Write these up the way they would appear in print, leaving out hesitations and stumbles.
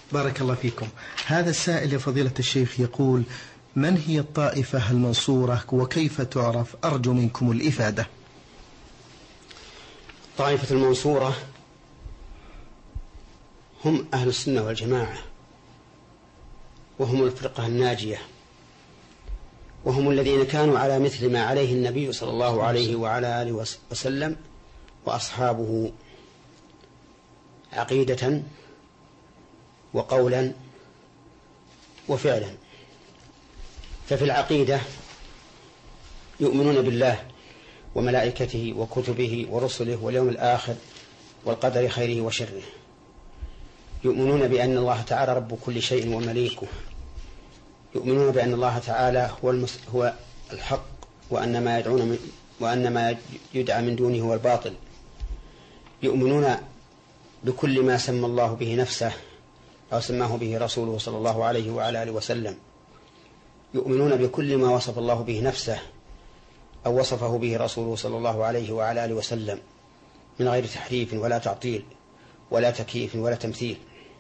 بارك الله فيكم. هذا السائل يا فضيلة الشيخ يقول: من هي الطائفة المنصورة وكيف تعرف؟ أرجو منكم الإفادة. الطائفة المنصورة هم أهل السنة والجماعة، وهم الفرقة الناجية، وهم الذين كانوا على مثل ما عليه النبي صلى الله عليه وعلى آله وسلم وأصحابه، عقيدة وقولا وفعلا. ففي العقيدة يؤمنون بالله وملائكته وكتبه ورسله واليوم الآخر والقدر خيره وشره، يؤمنون بأن الله تعالى رب كل شيء ومليكه، يؤمنون بأن الله تعالى هو الحق، وأن ما يدعى من دونه هو الباطل، يؤمنون بكل ما سمى الله به نفسه أو سماه به رسوله صلى الله عليه وعلى آله وسلم، يؤمنون بكل ما وصف الله به نفسه أو وصفه به رسوله صلى الله عليه وعلى آله وسلم من غير تحريف ولا تعطيل ولا تكييف ولا تمثيل.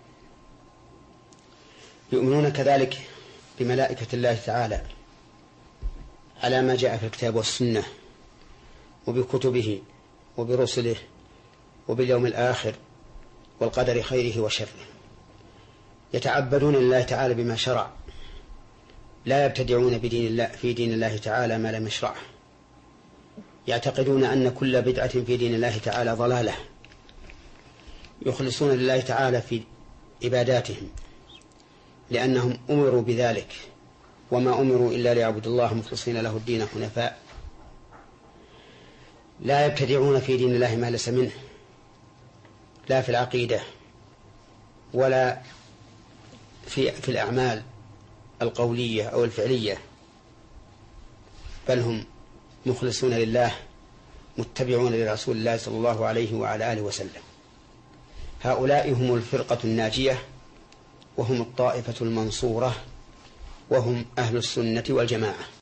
يؤمنون كذلك بملائكة الله تعالى على ما جاء في الكتاب والسنة، وبكتبه وبرسله وباليوم الآخر والقدر خيره وشره، يتعبدون لله تعالى بما شرع، لا يبتدعون في دين الله تعالى ما لم يشرعه، يعتقدون أن كل بدعة في دين الله تعالى ضلالة، يخلصون لله تعالى في عباداتهم لأنهم أمروا بذلك، وما أمروا إلا ليعبدوا الله مخلصين له الدين حنفاء، لا يبتدعون في دين الله ما ليس منه، لا في العقيدة ولا في الأعمال القولية أو الفعلية، بل هم مخلصون لله متبعون لرسول الله صلى الله عليه وعلى آله وسلم. هؤلاء هم الفرقة الناجية، وهم الطائفة المنصورة، وهم أهل السنة والجماعة.